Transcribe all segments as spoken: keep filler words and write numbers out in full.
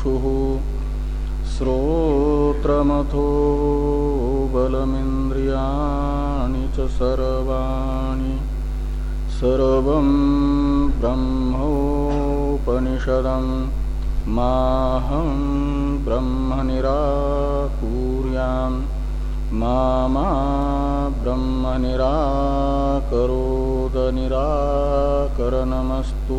चक्षुः श्रोत्रमथो बलमिन्द्रियाणि च सर्वाणि सर्वं ब्रह्मोपनिषदं माहं ब्रह्म निराकुर्याम् मा मा ब्रह्म निराकरोद निराकरणमस्तु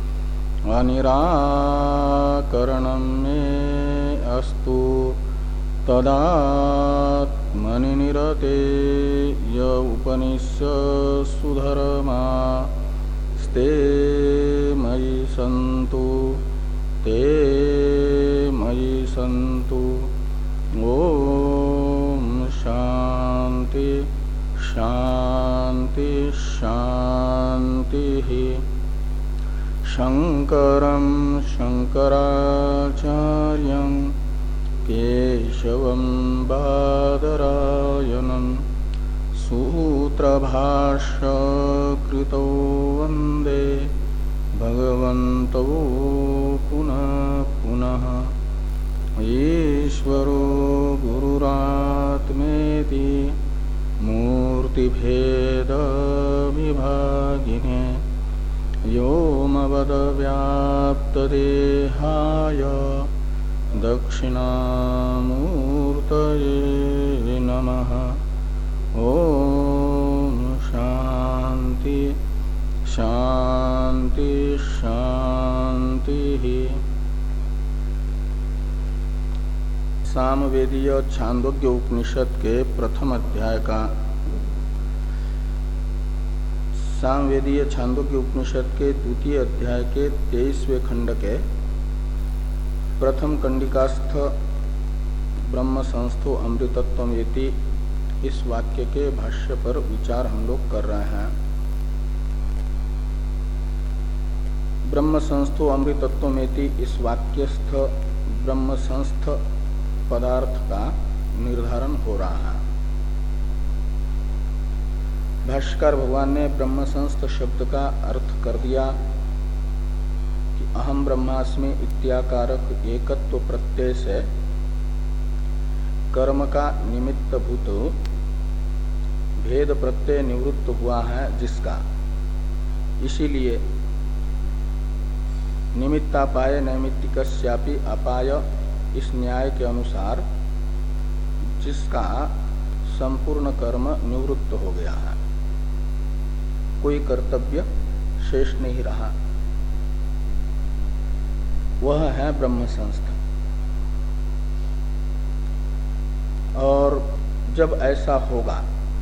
अनिराकरणं मे अस्तु तदात्मनि निरते य उपनिषत्सु धर्मास्ते मयि सन्तु ते मयि सन्तु। ओम शांति शांति शांति। शंकरं शंकराचार्यं केशवं बादरायणं सूत्रभाष्य कृतो वन्दे भगवन्तौ पुनः पुनः। ईश्वरो गुरुरात्मेति मूर्तिभेदविभागिने व्योमवद्व्याप्तदेहाय दक्षिणामूर्तये नमः। ओम शांति शांति शांति। सामवेदीय छांदोग्य उपनिषद के प्रथम अध्याय का सामवेदीय छांदोग्य उपनिषद के द्वितीय अध्याय के तेईसवें खंड के प्रथम कंडिकास्थ ब्रह्म संस्थो अमृतत्वमेति इस वाक्य के भाष्य पर विचार हम लोग कर रहे हैं। ब्रह्म संस्थो अमृतत्वमेति इस वाक्यस्थ ब्रह्म संस्थ पदार्थ का निर्धारण हो रहा है। भाष्यकार भगवान ने ब्रह्म संस्थ शब्द का अर्थ कर दिया कि अहम ब्रह्मास्मि इत्याकारक एकत्व प्रत्यय से कर्म का निमित्त भूत भेद प्रत्यय निवृत्त हुआ है जिसका, इसीलिए निमित्तापाय नैमित्तिकस्यापि अपाय इस न्याय के अनुसार जिसका संपूर्ण कर्म निवृत्त हो गया है, कोई कर्तव्य शेष नहीं रहा, वह है ब्रह्म संस्थ। और जब ऐसा होगा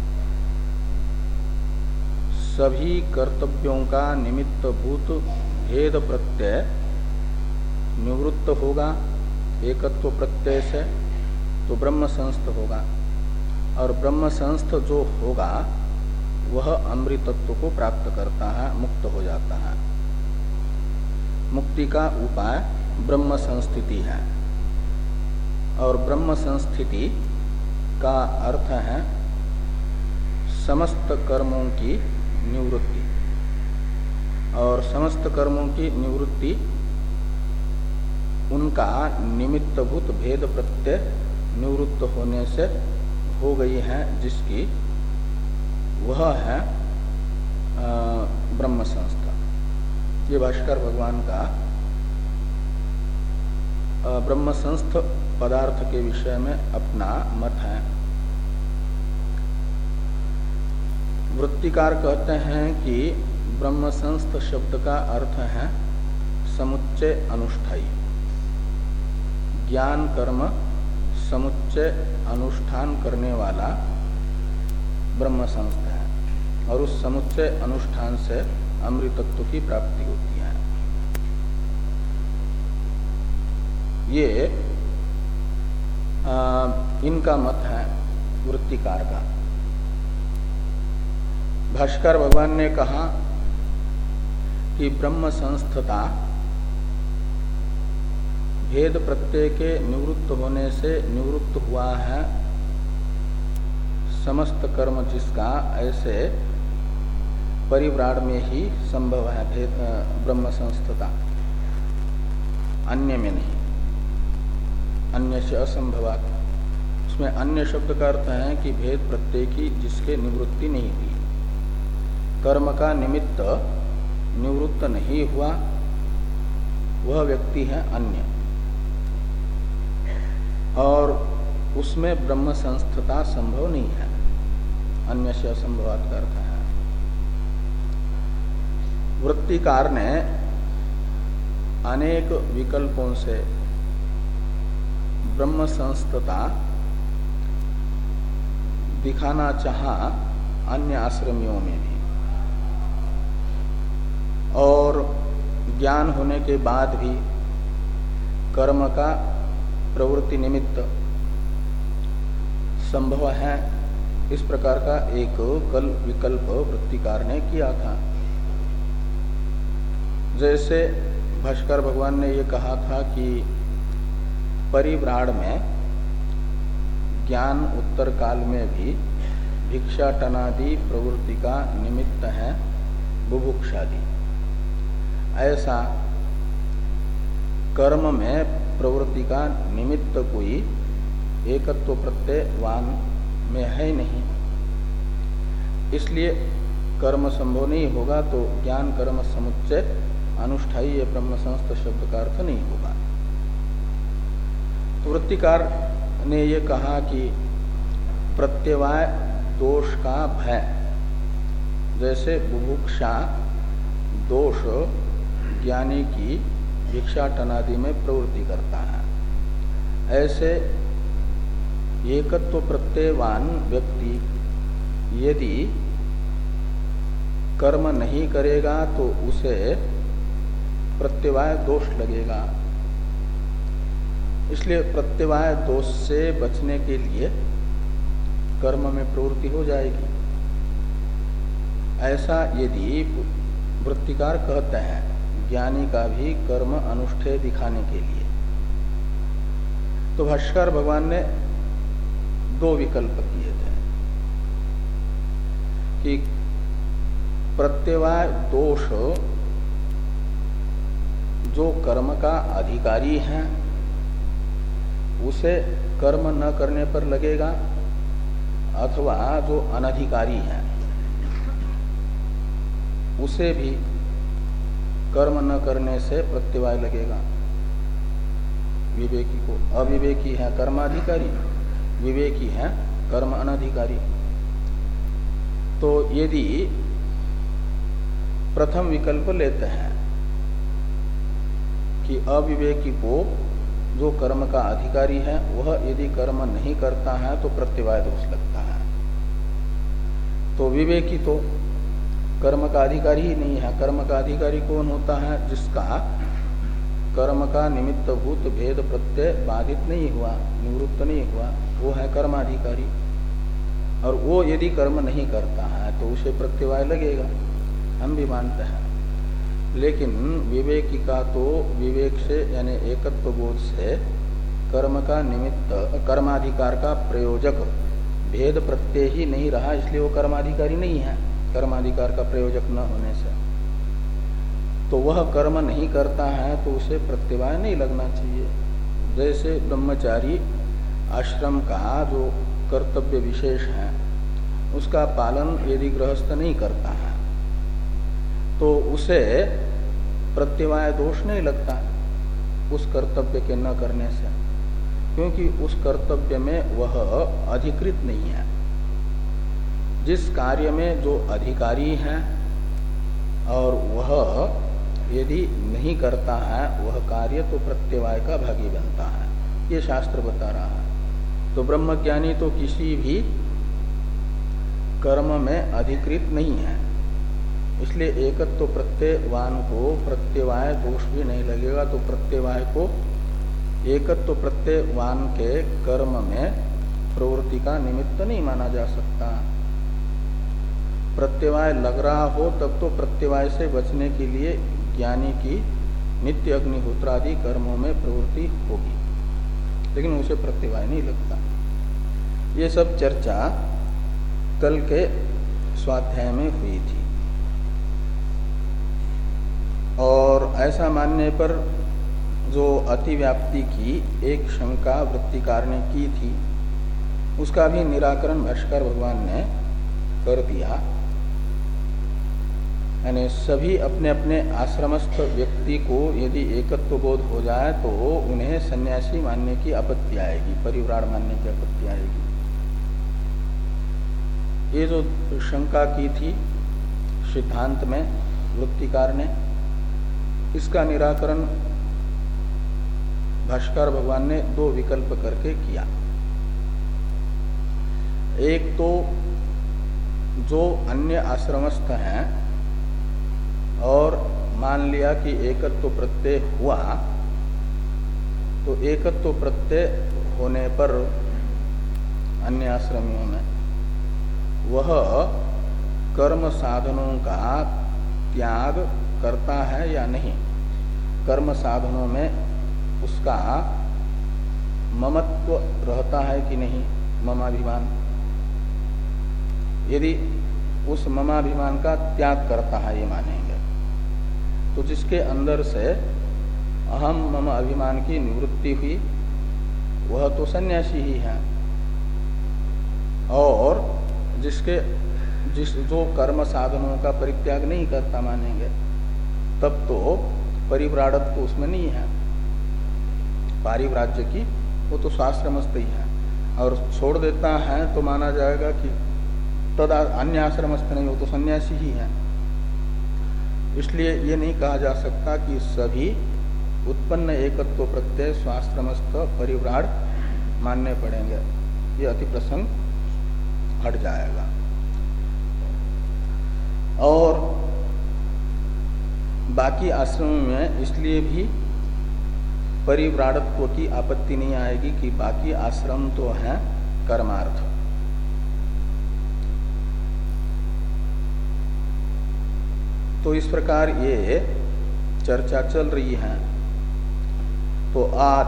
सभी कर्तव्यों का निमित्त भूत भेद प्रत्यय निवृत्त होगा एकत्व प्रत्यय से, तो ब्रह्म संस्थ होगा। और ब्रह्म संस्थ जो होगा वह अमृतत्व को प्राप्त करता है, मुक्त हो जाता है। मुक्ति का उपाय ब्रह्म संस्थिति है। और ब्रह्म संस्थिति का अर्थ है समस्त कर्मों की निवृत्ति। और समस्त कर्मों की निवृत्ति उनका निमित्तभूत भेद प्रत्यय निवृत्त होने से हो गई है, जिसकी वह है ब्रह्म संस्था। ये भाष्कर भगवान का ब्रह्म संस्थ पदार्थ के विषय में अपना मत है। वृत्तिकार कहते हैं कि ब्रह्म संस्थ शब्द का अर्थ है समुच्चय अनुष्ठाई। ज्ञान कर्म समुच्चय अनुष्ठान करने वाला ब्रह्म संस्थ है, और उस समुच्चय अनुष्ठान से अमृतत्व की प्राप्ति होती है। ये आ, इनका मत है वृत्तिकार का। भाष्कर भगवान ने कहा कि ब्रह्म संस्थता भेद प्रत्यय के निवृत्त होने से निवृत्त हुआ है समस्त कर्म जिसका, ऐसे परिव्राड में ही संभव है भेद ब्रह्म संस्थता, अन्य में नहीं। अन्य से असंभवात। उसमें अन्य शब्द का अर्थ है कि भेद प्रत्यय की जिसके निवृत्ति नहीं हुई, कर्म का निमित्त निवृत्त नहीं हुआ, वह व्यक्ति है अन्य। और उसमें ब्रह्म संस्थता संभव नहीं है। अन्य से असंभवात का अर्थ है। वृत्तिकार ने अनेक विकल्पों से ब्रह्म संस्थता दिखाना चाहा अन्य आश्रमियों में भी, और ज्ञान होने के बाद भी कर्म का प्रवृत्ति निमित्त संभव है, इस प्रकार का एक कल विकल्प वृत्तिकार ने किया था। जैसे भाष्कर भगवान ने ये कहा था कि परिव्राण में ज्ञान उत्तर काल में भी भिक्षाटनादि प्रवृत्ति का निमित्त है बुभुक्षादि। ऐसा कर्म में प्रवृत्ति का निमित्त कोई एकत्व प्रत्ययवान में है नहीं, इसलिए कर्म संभव नहीं होगा, तो ज्ञान कर्म समुच्चय अनुष्ठाई ये ब्रह्म संस्थ शब्द का अर्थ नहीं होगा। तो वृत्तिकार ने ये कहा कि प्रत्यवाय दोष का भय, जैसे बुभुक्षा दोष ज्ञानी की भिक्षाटनादि में प्रवृत्ति करता है, ऐसे एकत्व प्रत्ययवान व्यक्ति यदि कर्म नहीं करेगा तो उसे प्रत्यवाय दोष लगेगा। इसलिए प्रत्यवाय दोष से बचने के लिए कर्म में प्रवृत्ति हो जाएगी। ऐसा यदि वृत्तिकार कहते हैं ज्ञानी का भी कर्म अनुष्ठेय दिखाने के लिए, तो भाष्कर भगवान ने दो विकल्प किए थे कि प्रत्यवाय दोष जो कर्म का अधिकारी है उसे कर्म न करने पर लगेगा, अथवा जो अनधिकारी है उसे भी कर्म न करने से प्रत्यवाय लगेगा। विवेकी को, अविवेकी है कर्माधिकारी, विवेकी है कर्म अनधिकारी। तो यदि प्रथम विकल्प लेते हैं कि अविवेकी को जो कर्म का अधिकारी है वह यदि कर्म नहीं करता है तो प्रत्यवाय दोष लगता है, तो विवेकी तो कर्म का अधिकारी ही नहीं है। कर्म का अधिकारी कौन होता है? जिसका कर्म का निमित्त भूत भेद प्रत्यय बाधित नहीं हुआ, निवृत्त नहीं हुआ, वो है कर्माधिकारी। और वो यदि कर्म नहीं करता है तो उसे प्रत्यवाय लगेगा, हम भी मानते हैं। लेकिन विवेकी का तो विवेक से यानी एकत्व बोध से कर्म का निमित्त कर्माधिकार का प्रयोजक भेद प्रत्यय ही नहीं रहा, इसलिए वो कर्माधिकारी नहीं है। कर्माधिकार का प्रयोजक न होने से तो वह कर्म नहीं करता है तो उसे प्रत्यवाय नहीं लगना चाहिए। जैसे ब्रह्मचारी आश्रम का जो कर्तव्य विशेष है उसका पालन यदि गृहस्थ नहीं करता है तो उसे प्रत्यवाय दोष नहीं लगता उस कर्तव्य के न करने से, क्योंकि उस कर्तव्य में वह अधिकृत नहीं है। जिस कार्य में जो अधिकारी है और वह यदि नहीं करता है वह कार्य तो प्रत्यवाय का भागी बनता है, ये शास्त्र बता रहा है। तो ब्रह्मज्ञानी तो किसी भी कर्म में अधिकृत नहीं है, इसलिए एकत्व तो प्रत्ययवान को प्रत्यवाय दोष भी नहीं लगेगा। तो प्रत्यवाय को एकत्व तो प्रत्ययवान के कर्म में प्रवृत्ति का निमित्त नहीं माना जा सकता। प्रत्यवाय लग रहा हो तब तो प्रत्यवाय से बचने के लिए ज्ञानी की नित्य अग्निहोत्रादि कर्मों में प्रवृत्ति होगी, लेकिन उसे प्रत्यवाय नहीं लगता। ये सब चर्चा कल के स्वाध्याय में हुई थी। और ऐसा मानने पर जो अतिव्याप्ति की एक शंका वृत्तिकार ने की थी, उसका भी निराकरण भाष्कर भगवान ने कर दिया। यानी सभी अपने अपने आश्रमस्थ व्यक्ति को यदि एकत्व बोध हो जाए तो उन्हें सन्यासी मानने की आपत्ति आएगी, परिव्राड़ मानने की आपत्ति आएगी। ये जो शंका की थी सिद्धांत में वृत्तिकार ने, इसका निराकरण भाष्कर भगवान ने दो विकल्प करके किया। एक तो जो अन्य आश्रमस्थ हैं और मान लिया कि एकत्व प्रत्यय हुआ, तो एकत्व प्रत्यय होने पर अन्य आश्रमियों में वह कर्म साधनों का त्याग करता है या नहीं, कर्म साधनों में उसका ममत्व रहता है कि नहीं, ममाभिमान। यदि उस ममाभिमान का त्याग करता है ये मानेंगे, तो जिसके अंदर से अहम मम अभिमान की निवृत्ति हुई वह तो सन्यासी ही है, और जिसके जिस जो कर्म साधनों का परित्याग नहीं करता मानेंगे, तब तो परिव्राड़त्व तो उसमें नहीं है, पारिव्राज्य की वो तो स्वाश्रमस्थ ही है, और छोड़ देता है तो माना जाएगा कि तद अन्य आश्रमस्थ नहीं, वो तो सन्यासी ही है। इसलिए ये नहीं कहा जा सकता कि सभी उत्पन्न एकत्व प्रत्यय स्वाश्रमस्थ परिव्राड़ मानने पड़ेंगे, ये अति प्रसंग हट जाएगा। और बाकी आश्रमों में इसलिए भी परिव्राड़त्व की आपत्ति नहीं आएगी कि बाकी आश्रम तो हैं कर्मार्थ। तो इस प्रकार ये चर्चा चल रही है। तो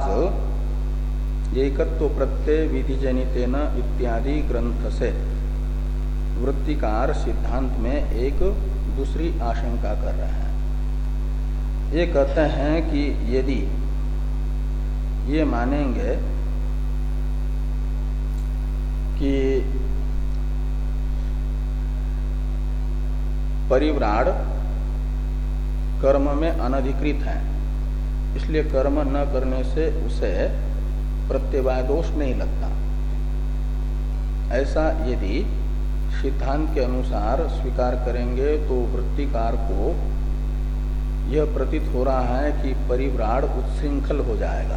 आज एकत्व प्रत्यय विधिजनितेन इत्यादि ग्रंथ से वृत्तिकार सिद्धांत में एक दूसरी आशंका कर रहे हैं। ये कहते हैं कि यदि ये मानेंगे कि परिव्राड़ कर्म में अनधिकृत है, इसलिए कर्म न करने से उसे प्रत्यवाय दोष नहीं लगता, ऐसा यदि सिद्धांत के अनुसार स्वीकार करेंगे तो वृत्तिकार को यह प्रतीत हो रहा है कि परिव्राड़ उच्छृंखल हो जाएगा,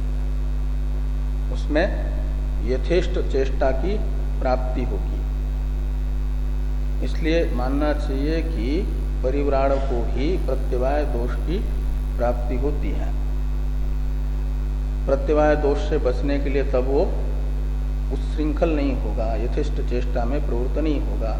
उसमें यथेष्ट चेष्टा की प्राप्ति होगी। इसलिए मानना चाहिए कि परिव्राड़ को ही प्रत्यवाय दोष की प्राप्ति होती है। प्रत्यवाय दोष से बचने के लिए तब वो उच्छृंखल नहीं होगा, यथेष्ट चेष्टा में प्रवृत्त नहीं होगा,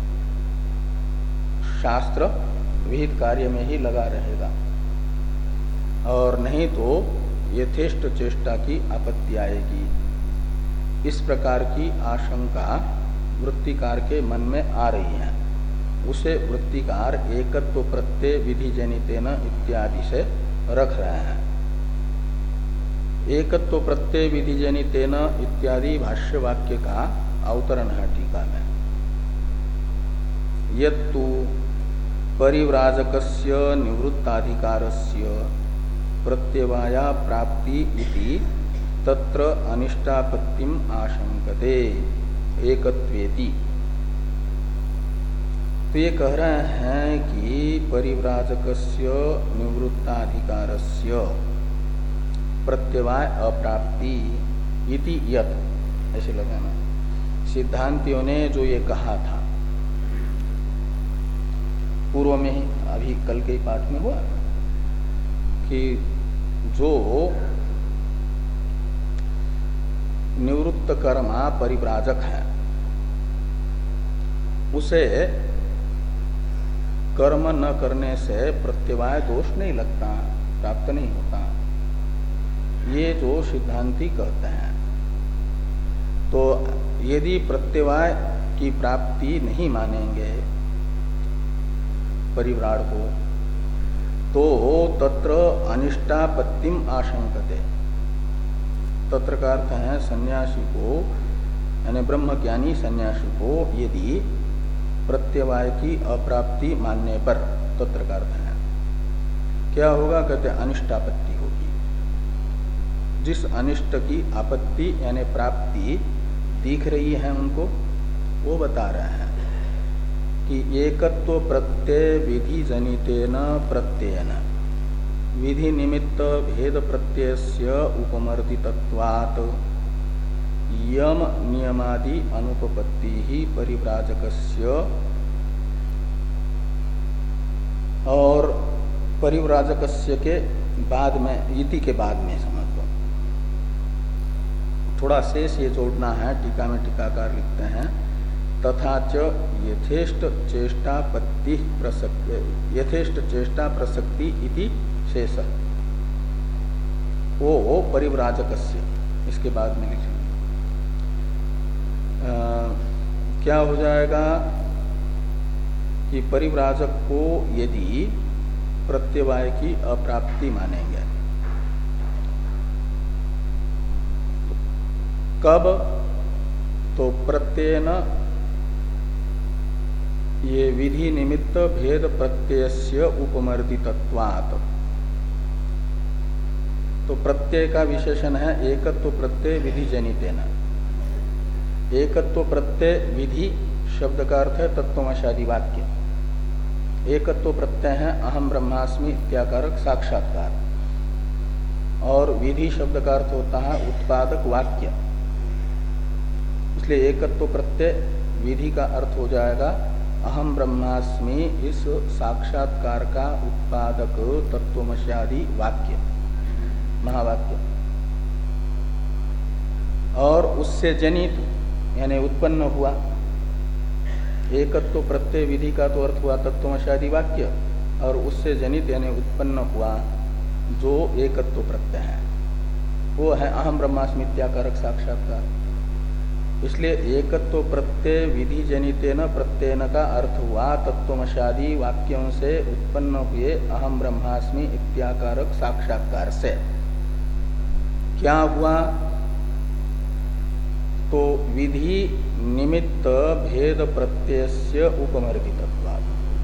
शास्त्र विहित कार्य में ही लगा रहेगा, और नहीं तो यथेष्ट चेष्टा की आपत्ति आएगी। इस प्रकार की आशंका वृत्तिकार के मन में आ रही है, उसे वृत्तिकार एकत्व प्रत्यय विधिजनितेन इत्यादि से रख रहे हैं। एकत्व प्रत्यय विधिजनितेन इत्यादि भाष्य वाक्य का अवतरण है टीका में। यत्तु परिव्राजकस्य निवृत्ताधिकारस्य प्रत्यवाया प्राप्ति इति तत्र अनिष्टापत्तिम आशंकते एकत्वेति। तो ये कह रहे हैं कि परिव्राजकस्य निवृत्ताधिकारस्य प्रत्यवाय अप्राप्ति इति यत्, ऐसे लगाना। सिद्धांतियों ने जो ये कहा था पूर्व में ही, अभी कल के पाठ में हुआ कि जो निवृत्त कर्मा परिव्राजक है उसे कर्म न करने से प्रत्यवाय दोष नहीं लगता, प्राप्त नहीं होता, ये जो सिद्धांती कहते हैं। तो यदि प्रत्यवाय की प्राप्ति नहीं मानेंगे परिव्राड़ को, तो तत्र अनिष्टापत्तिम आशंकते। तत्र का अर्थ है सन्यासी को यानी ब्रह्मज्ञानी सन्यासी को यदि प्रत्यवाय की अप्राप्ति मानने पर तत्र का अर्थ है क्या होगा, कहते अनिष्टापत्ति होगी। जिस अनिष्ट की आपत्ति यानी प्राप्ति दिख रही है उनको वो बता रहे हैं कि एकत्व प्रत्यय विधि जनितेन प्रत्ययन विधि निमित्त भेद प्रत्ययस्य उपमर्दितत्वात् यम नियमादि अनुपपत्ति ही परिव्राजकस्य और परिव्राजकस्य के बाद में इति के बाद में समझ लो। थोड़ा शेष ये जोड़ना है, टीका में टीकाकार लिखते हैं तथा च यथेष्ट चेष्टापत्ति प्रसक्ति यथेष्ट चेष्टा प्रसक्ति इति शेष वो परिव्राजकस्य इसके बाद में लिखेंगे। क्या हो जाएगा कि परिव्राजक को यदि प्रत्यवाय की अप्राप्ति मानेंगे कब, तो प्रत्ययन ये विधि निमित्त भेद प्रत्ययस्य उपमर्दितत्वात्। तो प्रत्यय का विशेषण है एकत्व प्रत्यय विधि जनितेन। एकत्व प्रत्यय विधि शब्द का अर्थ है तत्वमशादी वाक्य। एकत्व प्रत्यय है अहम ब्रह्मास्मि इत्याकारक साक्षात्कार, और विधि शब्द का अर्थ होता है उत्पादक वाक्य। इसलिए एकत्व प्रत्यय विधि का अर्थ हो जाएगा अहम ब्रह्मास्मि इस साक्षात्कार का उत्पादक तत्वमशादी वाक्य महावाक्य, और उससे जनित यानी उत्पन्न हुआ। एकत्व प्रत्यय विधि का तो अर्थ हुआ तत्वमशादी वाक्य, और उससे जनित यानी उत्पन्न हुआ जो एकत्व प्रत्यय है वो है अहम ब्रह्मास्मित्याकारक साक्षात्कार। इसलिए एकत्व प्रत्यय विधि जनितेन प्रत्ययन का अर्थ हुआ तत्वमशादी वाक्यों से उत्पन्न हुए अहम ब्रह्मास्मि इत्याकारक साक्षात्कार से। क्या हुआ, तो विधि निमित्त भेद प्रत्ययस्य उपमर्दितत्वात्।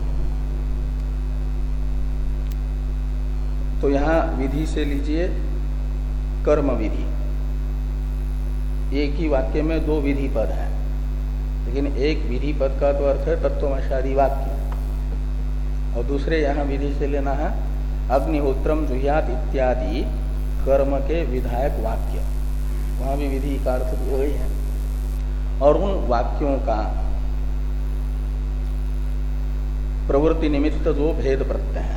तो यहां विधि से लीजिए कर्म विधि। एक ही वाक्य में दो विधि पद हैं, लेकिन एक विधि पद का तो अर्थ है तत्वमशादी वाक्य, और दूसरे यहाँ विधि से लेना है अग्निहोत्रम जुह्यात इत्यादि कर्म के विधायक वाक्य। वहां भी विधि का अर्थ वही है, और उन वाक्यों का प्रवृत्ति निमित्त जो भेद प्रत्यय है।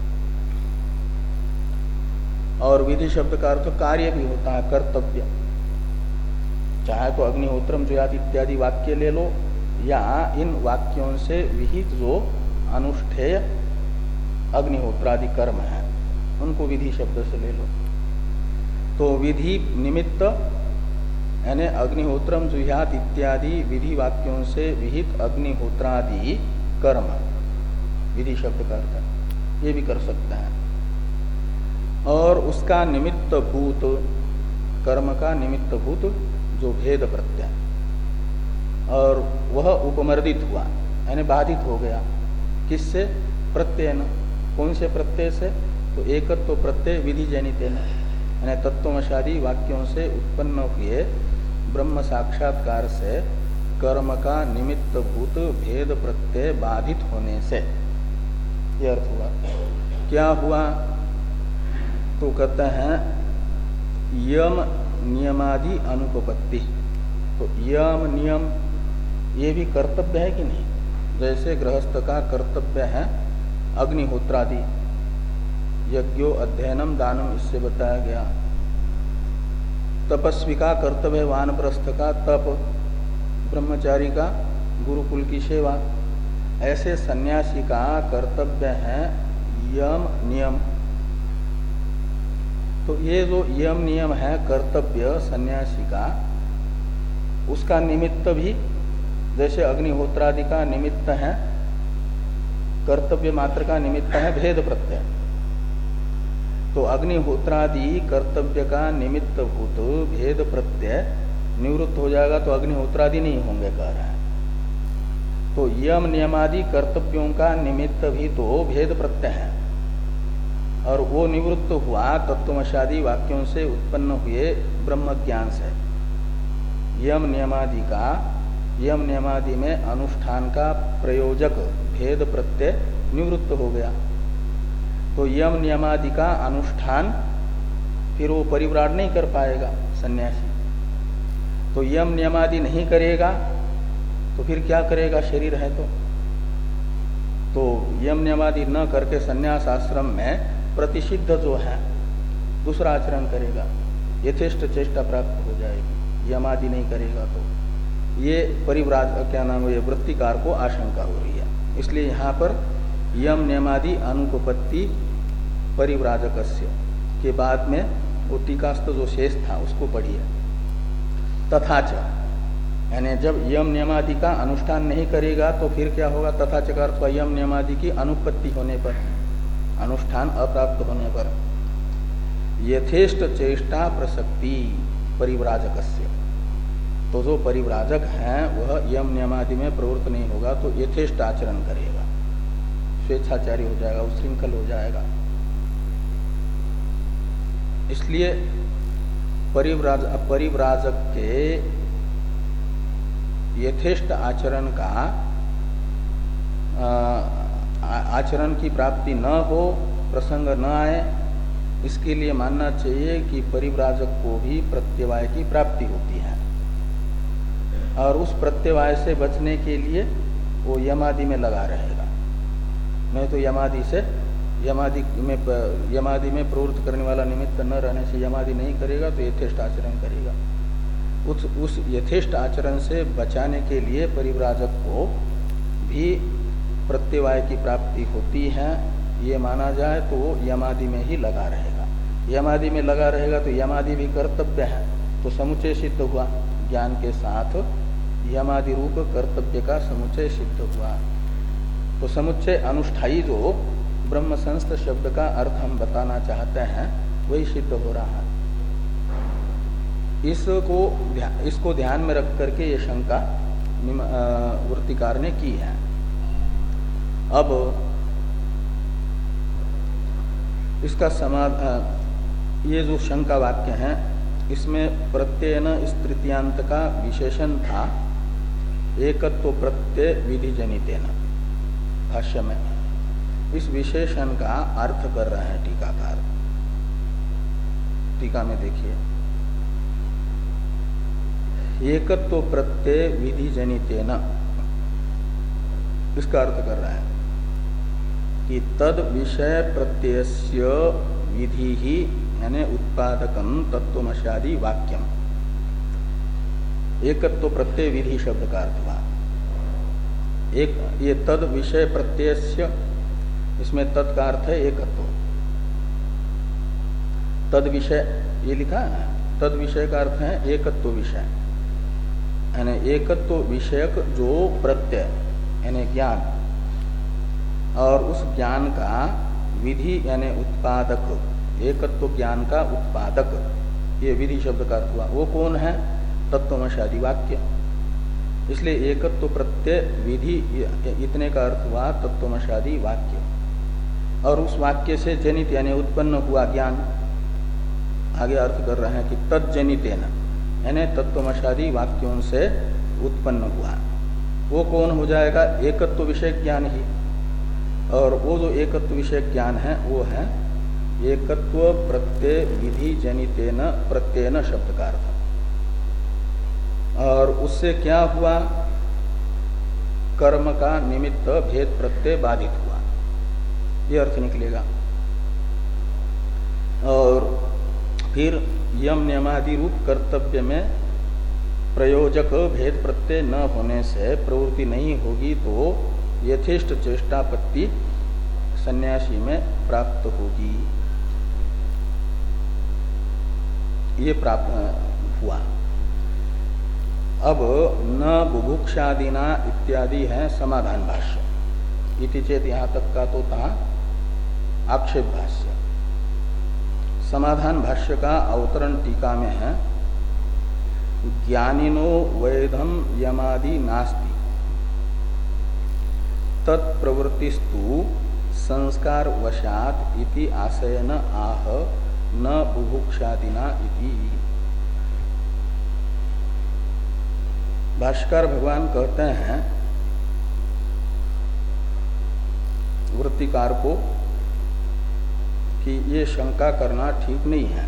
और विधि शब्द का अर्थ कार्य भी होता है, कर्तव्य। चाहे तो अग्निहोत्रम जुह्यात इत्यादि वाक्य ले लो, या इन वाक्यों से विहित जो अनुष्ठेय अग्निहोत्रादि कर्म है उनको विधि शब्द से ले लो। तो विधि निमित्त यानी अग्निहोत्रम जुह्यात इत्यादि विधि वाक्यों से विहित अग्निहोत्रादि कर्म विधि शब्द का अर्थ ये भी कर सकते हैं। और उसका निमित्त भूत कर्म का निमित्त भूत जो भेद प्रत्यय, और वह उपमर्दित हुआ यानी बाधित हो गया। किससे? प्रत्यय न। कौन से प्रत्यय से? तो एकत्व प्रत्यय विधि जनितेन यानी तत्वमशादी वाक्यों से उत्पन्न हुए ब्रह्म साक्षात्कार से कर्म का निमित्त भूत भेद प्रत्यय बाधित होने से यह अर्थ हुआ। क्या हुआ? तो कहते हैं यम नियमादि अनुपपत्ति। तो यम नियम ये भी कर्तव्य है कि नहीं? जैसे गृहस्थ का कर्तव्य है अग्निहोत्रादि, यज्ञो अध्ययनम दानम, इससे बताया गया। तपस्वी का कर्तव्य है वानप्रस्थ का तप, ब्रह्मचारी का गुरुकुल की सेवा। ऐसे सन्यासी का कर्तव्य है यम नियम। तो ये जो यम नियम है कर्तव्य सन्यासी का, उसका निमित्त भी जैसे अग्निहोत्रादि का निमित्त है, कर्तव्य मात्र का निमित्त है भेद प्रत्यय। तो अग्निहोत्रादि कर्तव्य का निमित्त भूत भेद प्रत्यय निवृत्त हो जाएगा तो अग्निहोत्रादि नहीं होंगे कह रहा है। तो यम नियमादि कर्तव्यों का निमित्त भी तो भेद प्रत्यय है, और वो निवृत्त हुआ तत्वमशादी वाक्यों से उत्पन्न हुए ब्रह्म ज्ञान से। यम नियमादि का यम नियमादि में अनुष्ठान का प्रयोजक भेद प्रत्यय निवृत्त हो गया। तो यम नियमादि का अनुष्ठान फिर वो परिव्राट नहीं कर पाएगा सन्यासी। तो यम नियमादि नहीं करेगा तो फिर क्या करेगा, शरीर है तो तो यम नियमादि न करके सन्यास आश्रम में प्रतिषिद्ध जो है दूसरा आचरण करेगा, यथेष्ट चेष्टा प्राप्त हो जाएगी। यमादि नहीं करेगा तो ये परिव्राज क्या नाम है, वृत्तिकार को आशंका हो रही है। इसलिए यहाँ पर यम नियमादि अनुपपत्ति परिव्राजकस्य के बाद में वो टीकास्थ जो शेष था उसको पढ़िए। तथाच यानी जब यम नियमादि का अनुष्ठान नहीं करेगा तो फिर क्या होगा, तथाच का अर्थ यम नियमादि की अनुपत्ति होने पर, अनुष्ठान अप्राप्त होने पर यथेष्ट चेष्टा प्रसक्ति परिव्राजकस्य, तो जो परिव्राजक है वह यम नियमादि में प्रवृत्त नहीं होगा तो यथेष्ट आचरण करेगा, स्वेच्छाचारी हो जाएगा, उच्छृंखल हो जाएगा। इसलिए परिव्राज परिव्राजक के यथेष्ट आचरण का आचरण की प्राप्ति न हो, प्रसंग न आए, इसके लिए मानना चाहिए कि परिव्राजक को भी प्रत्यवाय की प्राप्ति होती है, और उस प्रत्यवाय से बचने के लिए वो यमादि में लगा रहेगा। नहीं तो यमादि से यमादि में यमादि में प्रवृत्त करने वाला निमित्त न रहने से यमादि नहीं करेगा तो यथेष्ट आचरण करेगा। उस उस यथेष्ट आचरण से बचाने के लिए परिव्राजक को भी प्रत्यवाय की प्राप्ति होती है, ये माना जाए तो वो यमादि में ही लगा रहेगा। यमादि में लगा रहेगा तो यमादि भी कर्तव्य है, तो समुच्चय सिद्ध हुआ, ज्ञान के साथ यमादि रूप कर्तव्य का समुच्चय सिद्ध हुआ। तो समुच्चय अनुष्ठाई जो ब्रह्म संस्थ शब्द का अर्थ हम बताना चाहते हैं वही सिद्ध हो रहा है। इसको ध्या, इसको ध्यान में रख करके ये शंका वृत्तिकार ने की है। अब इसका समाधान, ये जो शंका वाक्य है इसमें प्रत्ययन इस तृतीयांत का विशेषण था एकत्व प्रत्यय विधि जनितेन। भाष्य में इस विशेषण का अर्थ कर रहे हैं टीकाकार। टीका में देखिए, एकत्व प्रत्यय विधि जनितेन, इसका अर्थ कर रहे हैं कि तद विषय प्रत्ययस्य विधि ही यानी उत्पादकम तत्वमशादी वाक्यम। एकत्व प्रत्यय विधि शब्द का अर्थ हुआ एक, ये तद विषय प्रत्ययस्य, इसमें तद का अर्थ है एकत्व। तद विषय ये लिखा है, तद विषय का अर्थ है एकत्व विषय, यानी एकत्व विषयक जो प्रत्यय यानी ज्ञान, और उस ज्ञान का विधि यानी उत्पादक, एकत्व ज्ञान का उत्पादक, ये विधि शब्द का अर्थ हुआ। वो कौन है? तत्वमशादी वाक्य। इसलिए एकत्व प्रत्यय विधि इतने का अर्थ हुआ तत्वमशादी वाक्य, और उस वाक्य से जनित यानी उत्पन्न हुआ ज्ञान। आगे अर्थ कर रहे हैं कि तज्जनितेन यानी तत्वमशादी वाक्यों से उत्पन्न हुआ। वो कौन हो जाएगा? एकत्व विषय ज्ञान ही। और वो जो एकत्व विषय ज्ञान है वो है एकत्व प्रत्यय विधि जनितेन प्रत्ययन शब्द का अर्थ। और उससे क्या हुआ? कर्म का निमित्त भेद प्रत्यय बाधित हुआ, ये अर्थ निकलेगा। और फिर यम नियमादि रूप कर्तव्य में प्रयोजक भेद प्रत्यय न होने से प्रवृत्ति नहीं होगी तो यथेष्ट चेष्टापत्ति सन्यासी में प्राप्त होगी, ये प्राप्त हुआ। अब न बुभुक्षादिना इत्यादि है समाधान भाष्य। इति चेत यहाँ तक का तो था आक्षेप भाष्य। समाधान भाष्य का अवतरण टीका में है, ज्ञानिनो वैधम यमादि नास्ति तत्प्रवृत्तिस्तु संस्कार वशात इति आशयन आह न बुभुक्षादिना इति। भाष्कर भगवान कहते हैं वृत्तिकार को कि ये शंका करना ठीक नहीं है।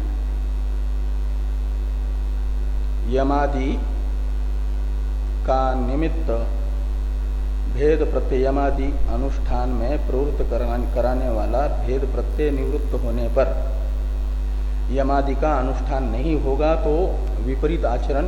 यमादि का निमित्त भेद प्रत्यय यमादि अनुष्ठान में प्रवृत्त कराने वाला भेद प्रत्यय निवृत्त होने पर यमादि का अनुष्ठान नहीं होगा तो विपरीत आचरण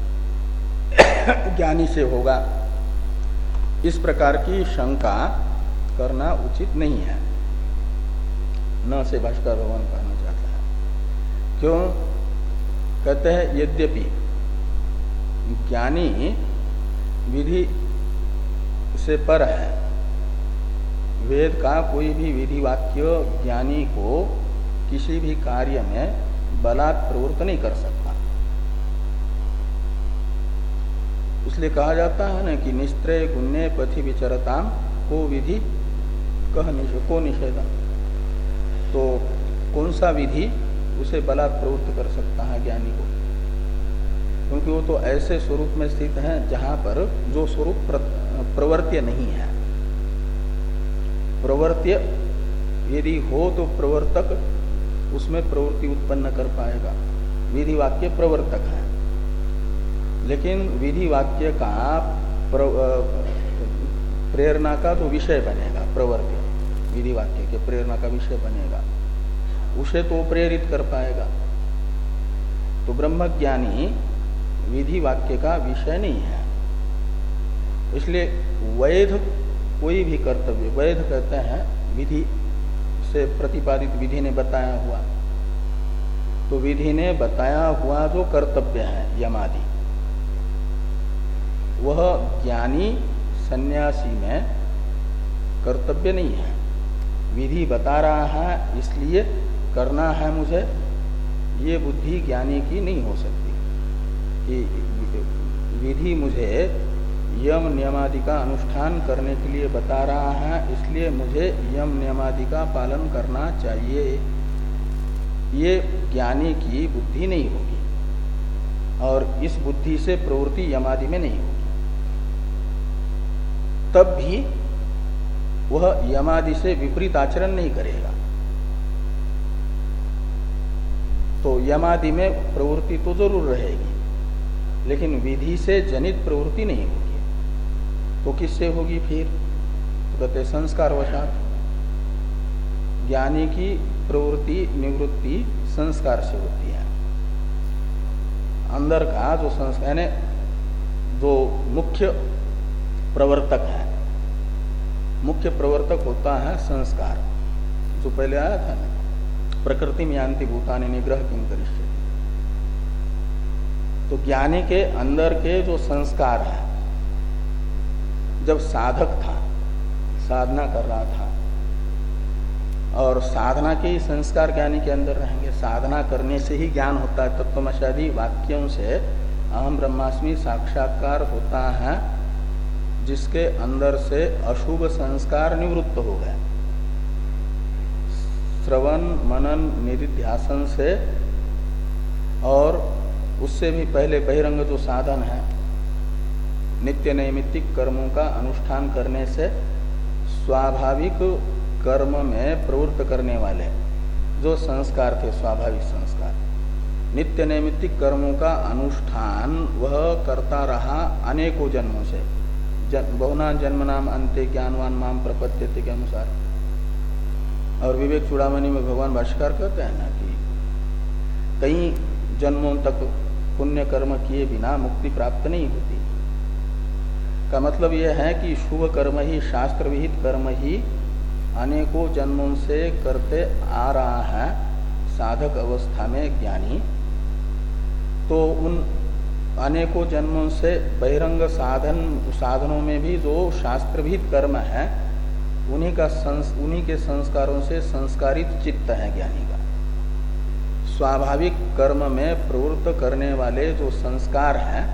ज्ञानी से होगा। इस प्रकार की शंका करना उचित नहीं है, न से भाष्कर भगवान कहना चाहता है। क्यों कहते हैं, यद्यपि ज्ञानी विधि से पर है, वेद का कोई भी विधि वाक्य ज्ञानी को किसी भी कार्य में बलात् प्रवृत्त नहीं कर सकता। इसलिए कहा जाता है ना कि निस्त्रय गुण्य पथि विचरताम को विधि कह निषेध को निषेध। तो कौन सा विधि उसे बलात् प्रवृत्त कर सकता है ज्ञानी को, क्योंकि वो तो ऐसे स्वरूप में स्थित है जहां पर जो स्वरूप प्रवर्त्य नहीं है। प्रवर्त्य यदि हो तो प्रवर्तक उसमें प्रवृत्ति उत्पन्न कर पाएगा। विधि वाक्य प्रवर्तक है, लेकिन विधि वाक्य का प्रेरणा का तो विषय बनेगा। प्रवर्त्य विधि वाक्य के प्रेरणा का विषय बनेगा, उसे तो प्रेरित कर पाएगा। तो ब्रह्मज्ञानी विधि वाक्य का विषय नहीं है। इसलिए वैध कोई भी कर्तव्य, वैध कहते हैं विधि से प्रतिपादित, विधि ने बताया हुआ, तो विधि ने बताया हुआ जो कर्तव्य है यमादि, वह ज्ञानी सन्यासी में कर्तव्य नहीं है। विधि बता रहा है इसलिए करना है मुझे, ये बुद्धि ज्ञानी की नहीं हो सकती कि विधि मुझे यम नियमादि का अनुष्ठान करने के लिए बता रहा है इसलिए मुझे यम नियमादि का पालन करना चाहिए। ये ज्ञानी की बुद्धि नहीं होगी, और इस बुद्धि से प्रवृत्ति यमादि में नहीं होगी। तब भी वह यमादि से विपरीत आचरण नहीं करेगा। तो यमादि में प्रवृत्ति तो जरूर रहेगी, लेकिन विधि से जनित प्रवृत्ति नहीं होगी। तो किससे होगी फिर? तो कहते संस्कार वशात। ज्ञानी की प्रवृत्ति निवृत्ति संस्कार से होती है। अंदर का जो संस्कार यानी जो मुख्य प्रवर्तक है, मुख्य प्रवर्तक होता है संस्कार, जो पहले आया था ना, प्रकृति में यान्ति भूतानि निग्रह किम करिष्यति। तो ज्ञानी के अंदर के जो संस्कार है, जब साधक था, साधना कर रहा था, और साधना के ही संस्कार ज्ञानी के अंदर रहेंगे। साधना करने से ही ज्ञान होता है। तत्वमशादी वाक्यों से अहम ब्रह्मास्मि साक्षात्कार होता है, जिसके अंदर से अशुभ संस्कार निवृत्त हो गए। श्रवण मनन निधिध्यासन से, और उससे भी पहले बहिरंग जो साधन है, नित्य नैमित्तिक कर्मों का अनुष्ठान करने से स्वाभाविक कर्म में प्रवृत्त करने वाले जो संस्कार थे, स्वाभाविक संस्कार, नित्य नैमित्तिक कर्मों का अनुष्ठान वह करता रहा अनेकों जन्मों से। जन, बहुना जन्म नाम अंत्य ज्ञानवान माम प्रपद्यते के अनुसार। और विवेक चूड़ामणि में भगवान भाष्यकार कहते हैं ना कि कई जन्मों तक पुण्य कर्म किए बिना मुक्ति प्राप्त नहीं होती। का मतलब यह है कि शुभ कर्म ही, शास्त्र विहित कर्म ही अनेकों जन्मों से करते आ रहा है साधक अवस्था में ज्ञानी। तो उन अनेकों जन्मों से बहिरंग साधन साधनों में भी जो शास्त्र विहित कर्म है, उन्हीं का संस, उन्हीं के संस्कारों से संस्कारित चित्त है ज्ञानी का। स्वाभाविक कर्म में प्रवृत्त करने वाले जो संस्कार हैं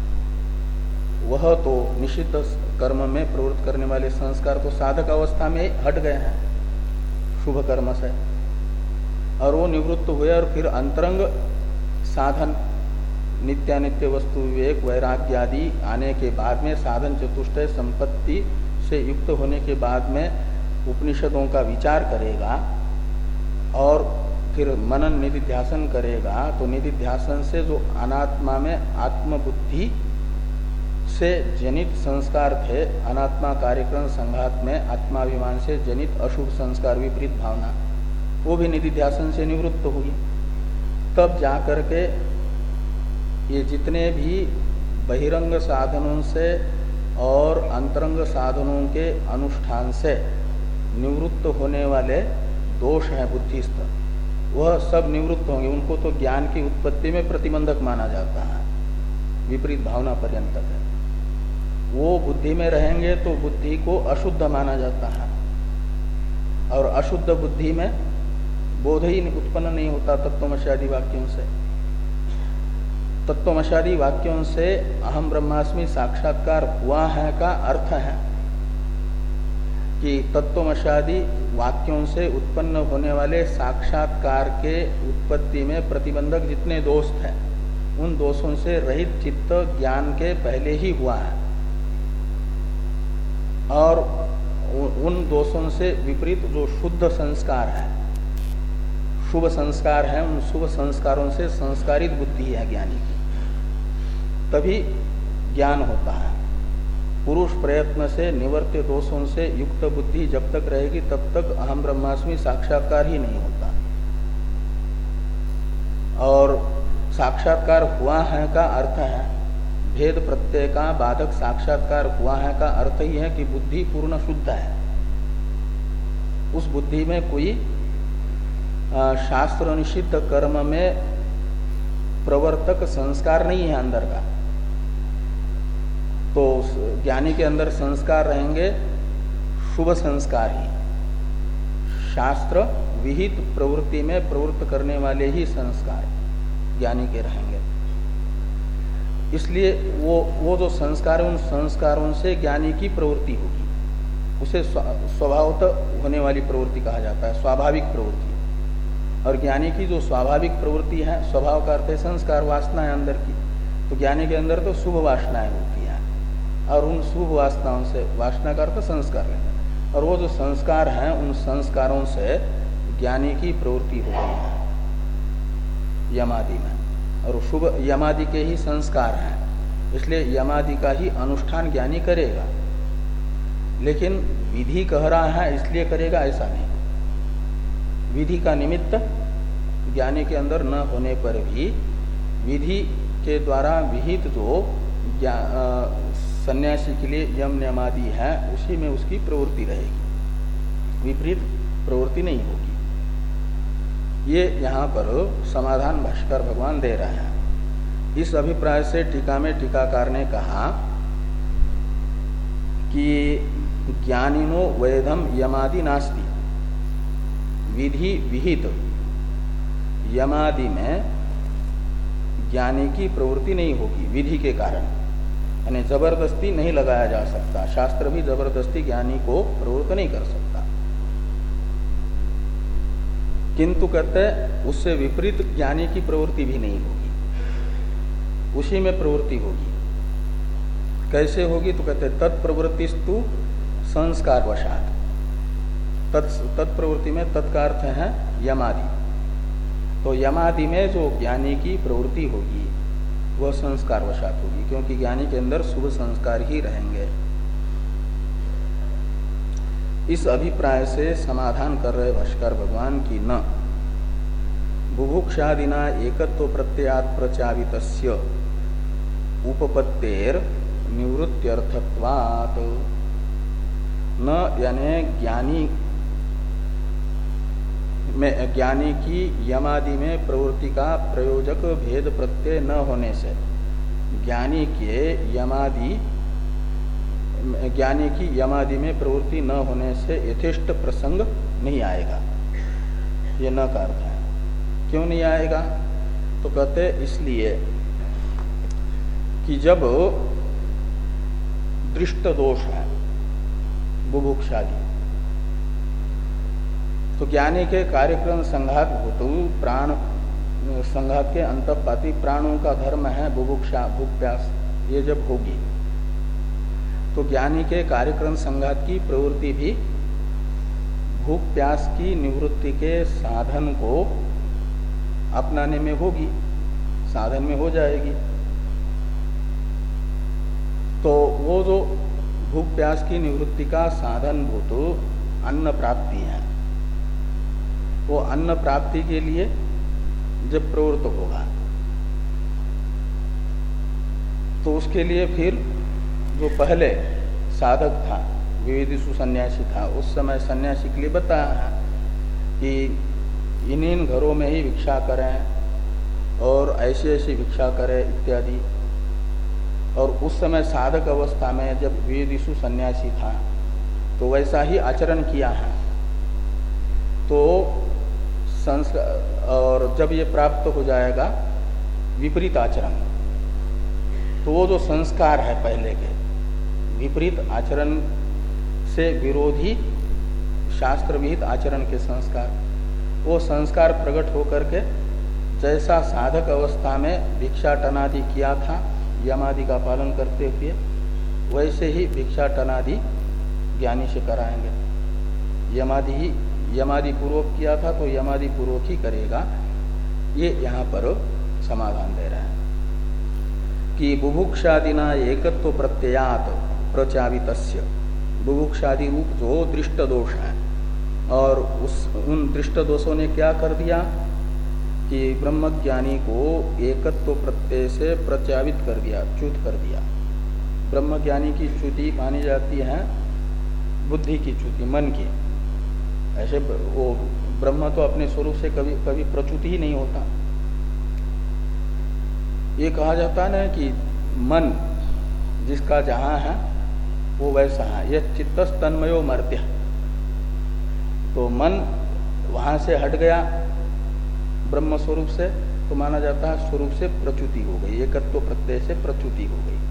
वह तो निषिद्ध कर्म में प्रवृत्त करने वाले संस्कार तो साधक अवस्था में हट गए हैं शुभ कर्म से, और वो निवृत्त हुए और फिर अंतरंग साधन नित्यानित्य वस्तु विवेक वैराग्य आदि आने के बाद में साधन चतुष्टय संपत्ति से युक्त होने के बाद में उपनिषदों का विचार करेगा और फिर मनन निधिध्यासन करेगा, तो निधिध्यासन से जो अनात्मा में आत्मबुद्धि से जनित संस्कार थे, अनात्मा कार्यक्रम संघात में आत्माभिमान से जनित अशुभ संस्कार विपरीत भावना, वो भी निधिध्यासन से निवृत्त हुई। तब जाकर के ये जितने भी बहिरंग साधनों से और अंतरंग साधनों के अनुष्ठान से निवृत्त होने वाले दोष हैं बुद्धिस्थ, वह सब निवृत्त होंगे। उनको तो ज्ञान की उत्पत्ति में प्रतिबंधक माना जाता है, विपरीत भावना पर्यंत है। वो बुद्धि में रहेंगे तो बुद्धि को अशुद्ध माना जाता है, और अशुद्ध बुद्धि में बोध ही उत्पन्न नहीं होता तत्वमशादी वाक्यों से। तत्वमशादी वाक्यों से अहम ब्रह्मास्मि साक्षात्कार हुआ है का अर्थ है कि तत्वमशादी वाक्यों से उत्पन्न होने वाले साक्षात्कार के उत्पत्ति में प्रतिबंधक जितने दोष हैं उन दोषों से रहित चित्त ज्ञान के पहले ही हुआ है, और उन दोषों से विपरीत जो शुद्ध संस्कार है, शुभ संस्कार है, उन शुभ संस्कारों से संस्कारित बुद्धि है ज्ञानी की, तभी ज्ञान होता है। पुरुष प्रयत्न से निवर्त्य दोषों से युक्त बुद्धि जब तक रहेगी तब तक अहम ब्रह्मास्मि साक्षात्कार ही नहीं होता। और साक्षात्कार हुआ है का अर्थ है, भेद प्रत्यय का बाधक साक्षात्कार हुआ है का अर्थ ही है कि बुद्धि पूर्ण शुद्ध है। उस बुद्धि में कोई शास्त्र निषिद्ध कर्म में प्रवर्तक संस्कार नहीं है अंदर का। तो ज्ञानी के अंदर संस्कार रहेंगे शुभ संस्कार ही, शास्त्र विहित प्रवृत्ति में प्रवृत्त करने वाले ही संस्कार ज्ञानी के रहेंगे। इसलिए वो वो जो संस्कार है उन संस्कारों से ज्ञानी की प्रवृत्ति होगी, उसे स्वभावतः होने वाली प्रवृत्ति कहा जाता है, स्वाभाविक प्रवृत्ति। और ज्ञानी की जो स्वाभाविक प्रवृत्ति है, स्वभाव का अर्थ है संस्कार, वासना है अंदर की, तो ज्ञानी के अंदर तो शुभ वासनाएं होती हैं, और उन शुभ वासनाओं से, वासना का अर्थ संस्कार है, और वो जो संस्कार हैं उन संस्कारों से ज्ञानी की प्रवृत्ति हो गई है यमादि में, और शुभ यमादि के ही संस्कार हैं, इसलिए यमादि का ही अनुष्ठान ज्ञानी करेगा। लेकिन विधि कह रहा है इसलिए करेगा ऐसा नहीं, विधि का निमित्त ज्ञानी के अंदर न होने पर भी विधि के द्वारा विहित जो सन्यासी के लिए यम नियमादि है उसी में उसकी प्रवृत्ति रहेगी, विपरीत प्रवृत्ति नहीं होगी। ये यहाँ पर समाधान भाष्कर भगवान दे रहे हैं। इस अभिप्राय से टीका में टीकाकार ने कहा कि ज्ञानिनो वैधम यमादि नास्ति, विधि विहित यमादि में ज्ञानी की प्रवृत्ति नहीं होगी विधि के कारण, यानी जबरदस्ती नहीं लगाया जा सकता, शास्त्र भी जबरदस्ती ज्ञानी को प्रवृत्त नहीं कर सकता। किंतु कहते उससे विपरीत ज्ञानी की प्रवृत्ति भी नहीं होगी, उसी में प्रवृत्ति होगी। कैसे होगी तो कहते तत्प्रवृत्तिस्तु संस्कार वशात, तत्प्रवृत्ति में तत्का अर्थ है यमादि, तो यमादि में जो ज्ञानी की प्रवृत्ति होगी वह संस्कार वशात होगी, क्योंकि ज्ञानी के अंदर शुभ संस्कार ही रहेंगे। इस अभिप्राय से समाधान कर रहे भाष्कर भगवान की न बुभुक्षादिना एकत्व प्रत्ययात् प्रचावितस्य उपपत्तेर निवृत्त्यर्थत्वात्, न यानी ज्ञानी में ज्ञानी की यमादि में प्रवृत्ति का प्रयोजक भेद प्रत्यय न होने से ज्ञानी के यमादि ज्ञानी की यमादि में प्रवृत्ति न होने से यथेष्ट प्रसंग नहीं आएगा। ये न का अर्थ है क्यों नहीं आएगा? तो कहते इसलिए कि जब दृष्ट दोष है बुभुक्षादि, तो ज्ञानी के कार्यक्रम संघात भूतु प्राण संघात के अंतपाती प्राणों का धर्म है बुभुक्षा भूख प्यास, ये जब होगी तो ज्ञानी के कार्यक्रम संघात की प्रवृत्ति भी भूख प्यास की निवृत्ति के साधन को अपनाने में होगी, साधन में हो जाएगी। तो वो जो भूख प्यास की निवृत्ति का साधन भूत अन्न प्राप्ति है, वो अन्न प्राप्ति के लिए जब प्रवृत्त होगा तो उसके लिए फिर जो पहले साधक था विविधिषु सन्यासी था, उस समय सन्यासी के लिए बताया है कि इन इन घरों में ही भिक्षा करें और ऐसी ऐसी भिक्षा करें इत्यादि। और उस समय साधक अवस्था में जब विविधिषु सन्यासी था तो वैसा ही आचरण किया है। तो संस्कार, और जब ये प्राप्त हो जाएगा विपरीत आचरण, तो वो जो संस्कार है पहले के विपरीत आचरण से विरोधी शास्त्र विहित आचरण के संस्कार, वो संस्कार प्रकट होकर के जैसा साधक अवस्था में भिक्षाटनादि किया था यमादि का पालन करते हुए, वैसे ही भिक्षाटनादि ज्ञानी से कराएंगे। यमादि ही यमादि पूर्वक किया था तो यमादि पूर्वक ही करेगा। ये यहाँ पर समाधान दे रहे हैं कि बुभुक्षादिना एकत्व प्रत्ययात प्रचावितस्य, बुभुक्षादि रूप जो दृष्ट दोष है, और उस उन दृष्ट दोषों ने क्या कर दिया कि ब्रह्मज्ञानी को एकत्व प्रत्यय से प्रचावित कर दिया, च्युत कर दिया। ब्रह्मज्ञानी की च्युति मानी जाती है बुद्धि की च्युति, मन की। ऐसे वो ब्रह्म तो अपने स्वरूप से कभी कभी प्रच्युत ही नहीं होता। ये कहा जाता है ना कि मन जिसका जहां है वो वैसा है, यह चित्तस तन्मयो मर्त्य। तो मन वहां से हट गया ब्रह्म स्वरूप से तो माना जाता है स्वरूप से प्रच्युति हो गई, एकत्व प्रत्यय से प्रच्युति हो गई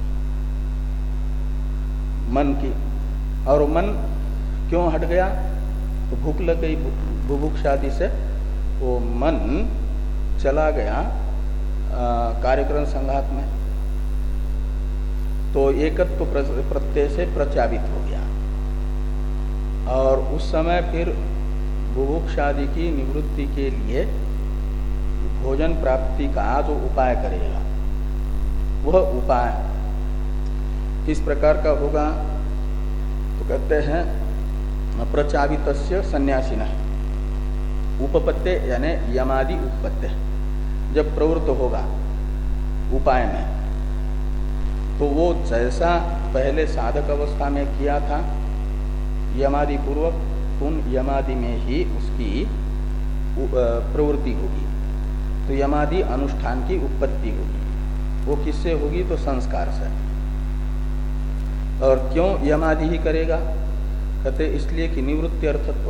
मन की। और मन क्यों हट गया? तो भूख लग गई, बुभुक्षादि से वो मन चला गया कार्यक्रम संघात में, तो एकत्व प्रत्यय से प्रचावित हो गया। और उस समय फिर बुभुक्षादि की निवृत्ति के लिए भोजन प्राप्ति का जो उपाय करेगा, वह उपाय किस प्रकार का होगा? तो कहते हैं प्रचावितस्य सन्यासिनः उपपत्ते यानी यमादि उपपत्ते, जब प्रवृत्त होगा उपाय में तो वो जैसा पहले साधक अवस्था में किया था यमादि पूर्वक, उन यमादि में ही उसकी प्रवृत्ति होगी। तो यमादि अनुष्ठान की उत्पत्ति होगी। वो किससे होगी? तो संस्कार से। और क्यों यमादि ही करेगा? कहते इसलिए कि निवृत्ति अर्थत्व,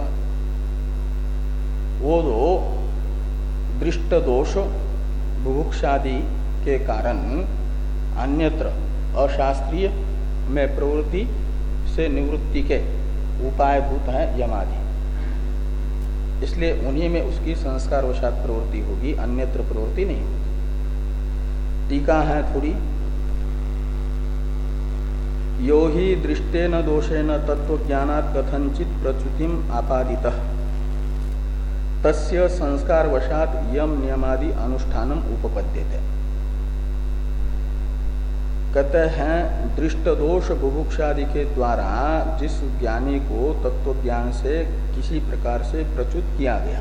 वो दो दृष्ट दोष बुभुक्षादि के कारण अन्यत्र अशास्त्रीय में प्रवृत्ति से निवृत्ति के उपायभूत है यमादि, इसलिए उन्हीं में उसकी संस्कार वशात प्रवृत्ति होगी, अन्यत्र प्रवृत्ति नहीं होगी। टीका है थोड़ी, यो ही दृष्टेन दोषेन तत्वज्ञानात् कथंचित प्रच्युतिम आपादितः तस्य संस्कार वशात यम नियमादि अनुष्ठानम उपपद्यते। कहते हैं दृष्ट दोष बुभुक्षादि के द्वारा जिस ज्ञानी को तत्व ज्ञान से किसी प्रकार से प्रच्युत किया गया,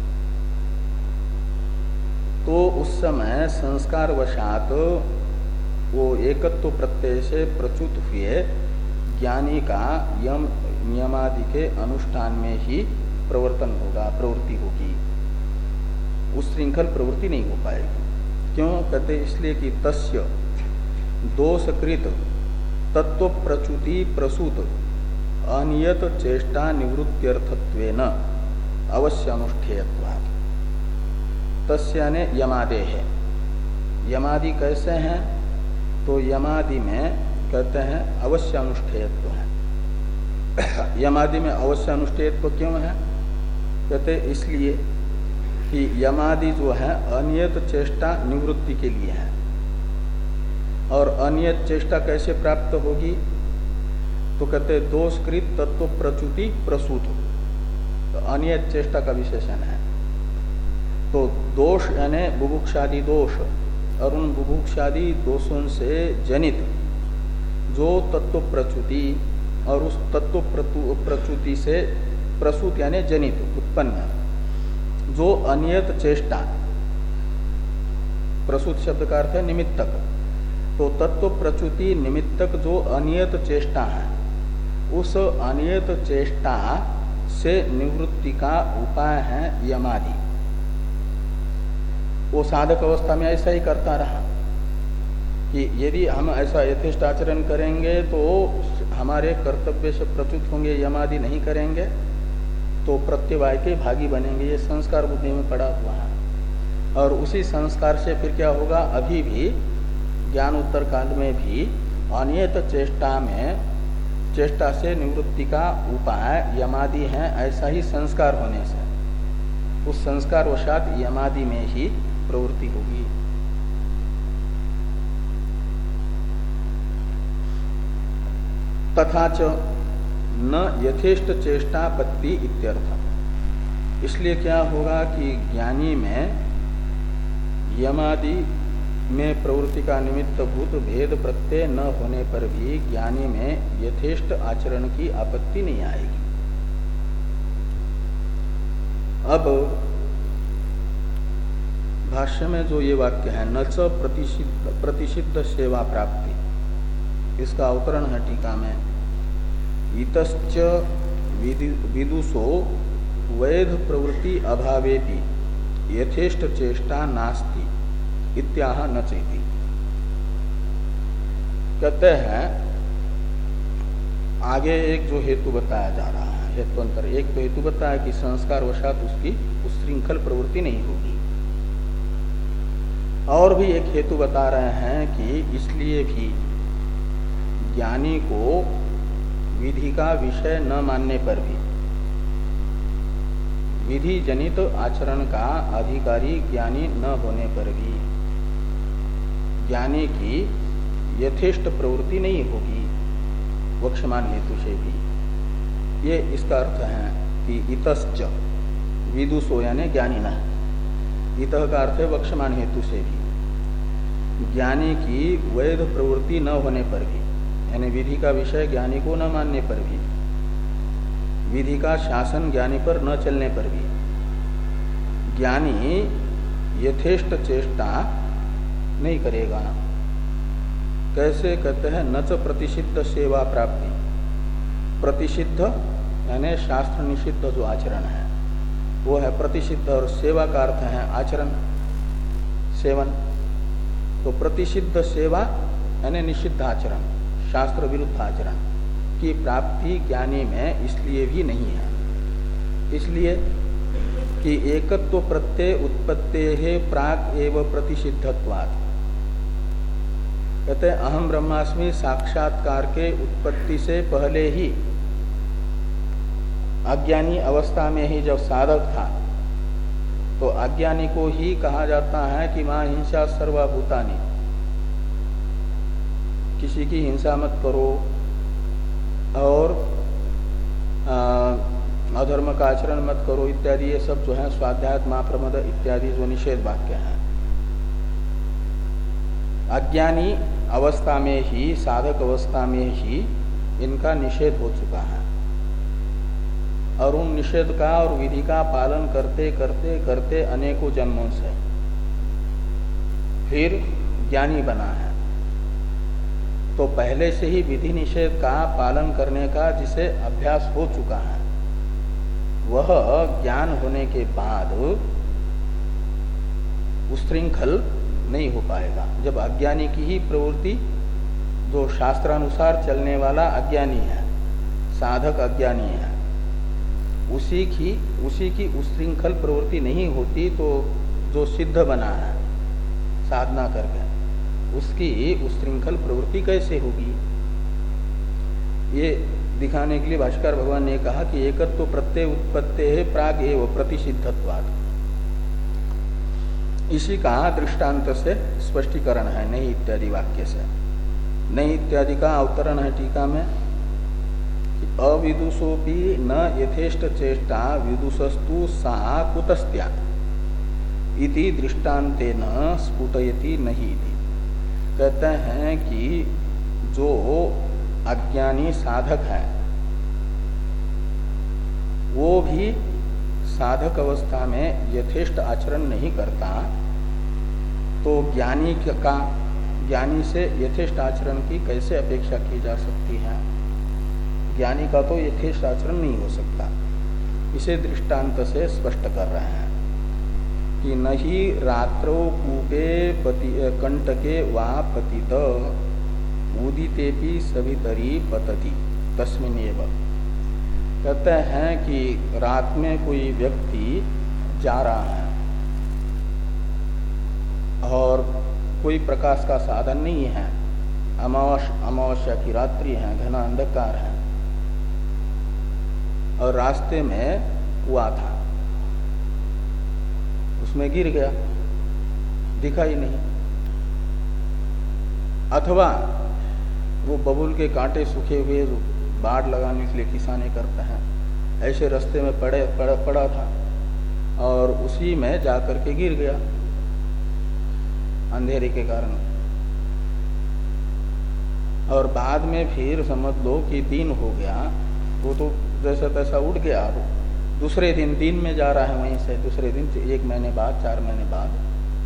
तो उस समय संस्कार वशात वो एकत्व प्रत्यय से प्रच्युत हुए ज्ञानी का यम नियमादि के अनुष्ठान में ही प्रवर्तन होगा, प्रवृत्ति होगी। उस श्रृंखल प्रवृत्ति नहीं हो पाएगी। क्यों? कहते इसलिए कि तस्य दोषकृत तत्व प्रच्युति प्रसूत अनियत चेष्टा निवृत्त्यर्थत्वेन अवश्य अनुष्ठेयत्वात्। तस्याने यमादे है। यमादि कैसे हैं? तो यमादि में कहते हैं अवश्यानुष्ठेयत्व है। यमादि में अवश्यानुष्ठेयत्व क्यों है? कहते इसलिए कि यमादि जो है अनियत चेष्टा निवृत्ति के लिए है। और अनियत चेष्टा कैसे प्राप्त होगी? तो कहते दोषकृत तत्व प्रच्युति प्रसूत, तो अनियत चेष्टा का विशेषण है। तो दोष यानी बुभुक्षादि दोष और उन बुभुक्षादि दोषों से जनित जो तत्व प्रच्युति और उस तत्व प्रच्युति से प्रसूत यानी जनित उत्पन्न जो अनियत चेष्टा, प्रसूत शब्द का अर्थ है निमित्तक, तो तत्व प्रच्युति निमित्तक जो अनियत चेष्टा है उस अनियत चेष्टा से निवृत्ति का उपाय है यमादि। वो साधक अवस्था में ऐसा ही करता रहा कि यदि हम ऐसा यथेष्ट आचरण करेंगे तो हमारे कर्तव्य से प्रच्युत होंगे, यमादि नहीं करेंगे तो प्रत्यवाय के भागी बनेंगे। ये संस्कार बुद्धि में पड़ा हुआ है। और उसी संस्कार से फिर क्या होगा? अभी भी ज्ञान उत्तर काल में भी अनियत चेष्टा में चेष्टा से निवृत्ति का उपाय यमादि है। ऐसा ही संस्कार होने से उस संस्कार वशात यमादि में ही प्रवृत्ति होगी। तथा च न यथेष्ट चेष्टापत्ति इत्यर्थ। इसलिए क्या होगा कि ज्ञानी में यमादि में प्रवृत्ति का निमित्त भूत भेद प्रत्यय न होने पर भी ज्ञानी में यथेष्ट आचरण की आपत्ति नहीं आएगी। अब भाष्य में जो ये वाक्य है न च प्रतिषिद्ध प्रतिषिद्ध सेवा प्राप्ति, इसका अवतरण है टीका में इतश्च विदुषो वैध प्रवृत्ति अभावेपि यथेष्ट चेष्टा नास्ति इत्याह न चेति। कहते हैं आगे एक जो हेतु बताया जा रहा है, हेतुअंतर एक तो हेतु बताया कि संस्कार वशात उसकी उच्छृंखल प्रवृत्ति नहीं होगी, और भी एक हेतु बता रहे हैं कि इसलिए भी ज्ञानी को विधि का विषय न मानने पर भी विधि जनित आचरण का अधिकारी ज्ञानी न होने पर भी ज्ञानी की यथेष्ट प्रवृत्ति नहीं होगी वक्षमान हेतु से भी। ये इसका अर्थ है कि इतश्च विदुषो यानी ज्ञानी न, इतः का अर्थ है वक्षमान हेतु से भी ज्ञानी की वैध प्रवृत्ति न होने पर भी, यानी विधि का विषय ज्ञानी को न मानने पर भी, विधि का शासन ज्ञानी पर न चलने पर भी ज्ञानी यथेष्ट चेष्टा नहीं करेगा। कैसे? कहते हैं न च प्रतिषिद्ध सेवा प्राप्ति। प्रतिषिद्ध यानी शास्त्र निषिद्ध जो आचरण है वो है प्रतिषिद्ध, और सेवा का अर्थ है आचरण, सेवन। तो प्रतिषिद्ध सेवा यानी निषिद्ध आचरण, शास्त्र विरुद्ध आचरण की प्राप्ति ज्ञानी में इसलिए भी नहीं है, इसलिए कि एकत्व प्रत्यय उत्पत्तेः प्राक् एव प्रतिषिद्धत्वात्। कहते हैं अहम ब्रह्मास्मि साक्षात्कार के उत्पत्ति से पहले ही अज्ञानी अवस्था में ही जब साधक था तो अज्ञानी को ही कहा जाता है कि मां हिंसा सर्वभूतानि, किसी की हिंसा मत करो और अधर्म का आचरण मत करो इत्यादि, ये सब जो है स्वाध्याय मां प्रमद इत्यादि जो निषेध वाक्य हैं। अज्ञानी अवस्था में ही, साधक अवस्था में ही इनका निषेध हो चुका है, और उन निषेध का और विधि का पालन करते करते करते अनेकों जन्मों से फिर ज्ञानी बना है। तो पहले से ही विधि निषेध का पालन करने का जिसे अभ्यास हो चुका है वह ज्ञान होने के बाद उच्छृंखल नहीं हो पाएगा। जब अज्ञानी की ही प्रवृत्ति, जो शास्त्रानुसार चलने वाला अज्ञानी है, साधक अज्ञानी है, उसी की उसी की उच्छृंखल प्रवृत्ति नहीं होती तो जो सिद्ध बना है साधना करके, उसकी उस श्रृंखल प्रवृत्ति कैसे होगी, ये दिखाने के लिए भाष्यकार भगवान ने कहा कि एकत्व प्रत्यय उत्पत्ति है प्राग एव प्रतिसिद्धत्वात्। इसी का दृष्टांत से स्पष्टीकरण है नहीं इत्यादि वाक्य से। नहीं इत्यादि का अवतरण है टीका में, अविदुषोपि न यथेष्ट चेष्टा विदुषस्तु सा कुतस्त्या इति दृष्टान्तेन स्फुटयति नहीं इति। कहते हैं कि जो अज्ञानी साधक है वो भी साधक अवस्था में यथेष्ट आचरण नहीं करता, तो ज्ञानी का ज्ञानी से यथेष्ट आचरण की कैसे अपेक्षा की जा सकती है। ज्ञानी का तो यथेष्ट आचरण नहीं हो सकता। इसे दृष्टांत से स्पष्ट कर रहे हैं कि नहीं रात्रो कूपे पति कंटके वा पतित उदितेपि सवितरी पतति तस्मिन्नेव। कहते हैं कि रात में कोई व्यक्ति जा रहा है और कोई प्रकाश का साधन नहीं है, अमावस अमावस्या की रात्रि है, घना अंधकार है और रास्ते में कुआं था, उसमें गिर गया, दिखा ही नहीं। अथवा वो बबूल के कांटे सूखे हुए जो बाढ़ लगाने के लिए किसाने करते हैं, ऐसे रास्ते में पड़े पड़ा, पड़ा था और उसी में जाकर के गिर गया अंधेरे के कारण। और बाद में फिर समझ लो कि दिन हो गया, वो तो जैसा तैसा उठ गया, दूसरे दिन दिन में जा रहा है वहीं से, दूसरे दिन एक महीने बाद, चार महीने बाद,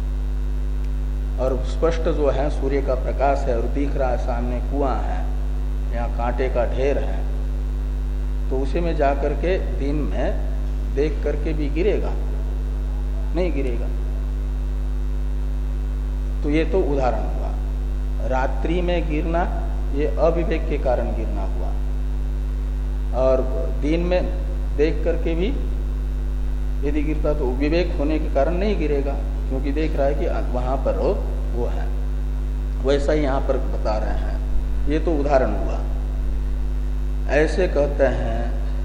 और स्पष्ट जो है सूर्य का प्रकाश है और दिख रहा है सामने कुआं है, यहाँ कांटे का ढेर है, तो उसी में जाकर के दिन में देख करके भी गिरेगा? नहीं गिरेगा। तो ये तो उदाहरण हुआ। रात्रि में गिरना ये अविवेक के कारण गिरना हुआ, और दिन में देख करके भी यदि गिरता तो विवेक होने के कारण नहीं गिरेगा, क्योंकि देख रहा है कि वहां पर वो है। वैसा ही यहाँ पर बता रहे हैं, ये तो उदाहरण हुआ। ऐसे कहते हैं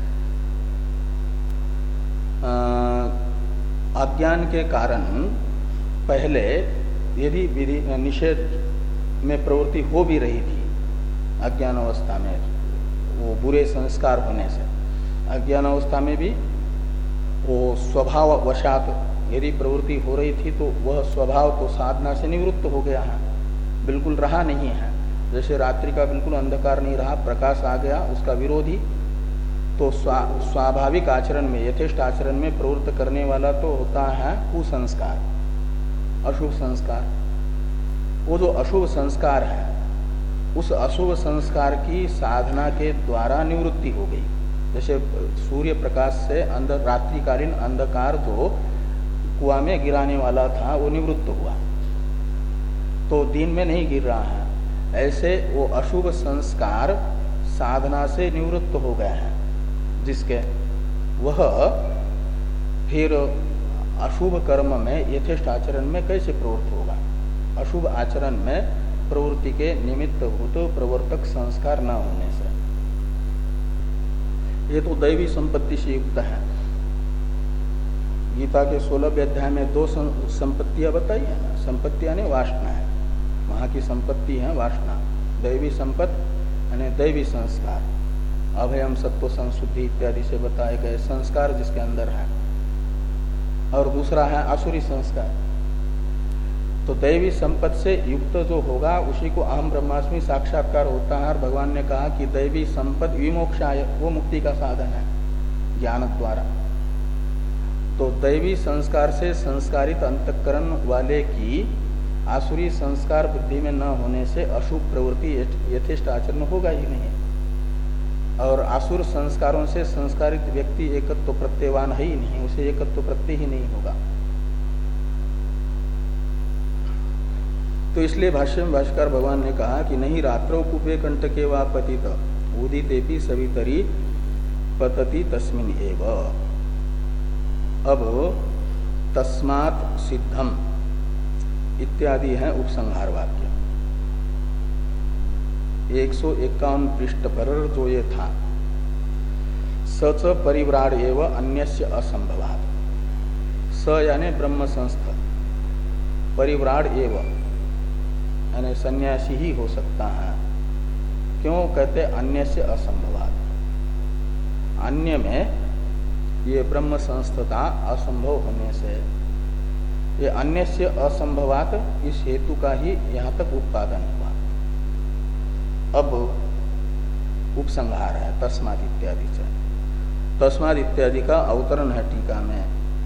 अज्ञान के कारण पहले यदि विधि निषेध में प्रवृत्ति हो भी रही थी, अज्ञान अवस्था में वो बुरे संस्कार होने से, अज्ञान अवस्था में भी वो स्वभाव वशात यदि प्रवृत्ति हो रही थी तो वह स्वभाव तो साधना से निवृत्त हो गया है, बिल्कुल रहा नहीं है। जैसे रात्रि का बिल्कुल अंधकार नहीं रहा, प्रकाश आ गया, उसका विरोधी तो स्वा, स्वाभाविक आचरण में, यथेष्ट आचरण में प्रवृत्त करने वाला तो होता है कुसंस्कार, अशुभ संस्कार। वो जो अशुभ संस्कार है, उस अशुभ संस्कार की साधना के द्वारा निवृत्ति हो गई। जैसे सूर्य प्रकाश से अंदर रात्रिकालीन अंधकार जो कुआं में गिराने वाला था वो निवृत्त हुआ, तो दिन में नहीं गिर रहा है। ऐसे वो अशुभ संस्कार साधना से निवृत्त हो गए हैं, जिसके वह फिर अशुभ कर्म में यथेष्ट आचरण में कैसे प्रवृत्त होगा। अशुभ आचरण में प्रवृत्ति के निमित्त भूत प्रवर्तक संस्कार न होने से। ये तो दैवी संपत्ति से युक्त है। गीता के सोलहवें अध्याय में दो संपत्तियां बताई है ना, संपत्ति यानी वासना है, वहां की संपत्ति है वासना। दैवी संपत्ति यानी दैवी संस्कार, अभयम सत्व संशुद्धि इत्यादि से बताए गए संस्कार जिसके अंदर है, और दूसरा है आसुरी संस्कार। तो दैवी संपत्ति से युक्त जो होगा उसी को अहम ब्रह्मास्मि साक्षात्कार होता है। और भगवान ने कहा कि दैवी संपत्ति विमोक्षाय, वो मुक्ति का साधन है ज्ञान द्वारा। तो दैवी संस्कार से संस्कारित अंतःकरण वाले की आसुरी संस्कार बुद्धि में न होने से अशुभ प्रवृत्ति यथेष्ट आचरण होगा ही नहीं, और आसुर संस्कारों से संस्कारित व्यक्ति एकत्व प्रत्ययवान है ही नहीं, उसे एकत्व प्रत्यय ही नहीं होगा। तो इसलिए भाष्य में भाष्यकार भगवान ने कहा कि नहीं रात्रो कूपे कंटके वा पतित उदितेपि सवितरी पतति तस्मिन् एव। अब तस्मात् सिद्धम इत्यादि है उपसंहार वाक्य। एक सौ इक्यावन पृष्ठ पर जो ये था, सच परिव्राड एव अन्यस्य असंभवात्, स यानी ब्रह्म संस्थ, परिव्राड एव यानी सन्यासी ही हो सकता है। क्यों कहते अन्यस्य असंभवात्, अन्य में ये ब्रह्म संस्थता असंभव होने से, ये अन्यस्य असंभवात् इस हेतु का ही यहाँ तक उत्पादन हुआ। अब उपसंहार है तस्मात् इत्यादि से। तस्मात् इत्यादि का अवतरण है टीका में,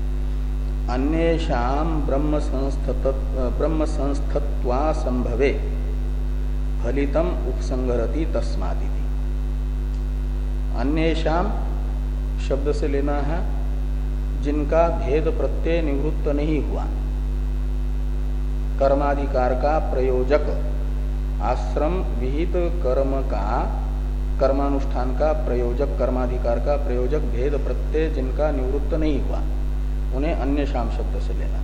अन्येषां ब्रह्म संस्थत ब्रह्म संस्थत्वा संभवे फलितम उपसंहरति तस्मादिति। अन्येषां शब्द से लेना है जिनका भेद प्रत्यय निवृत्त नहीं हुआ, कर्माधिकार का प्रयोजक, आश्रम विहित कर्म का, कर्मानुष्ठान का प्रयोजक, कर्माधिकार का प्रयोजक भेद प्रत्यय जिनका निवृत्त नहीं हुआ, उन्हें अन्य शाम शब्द से लेना।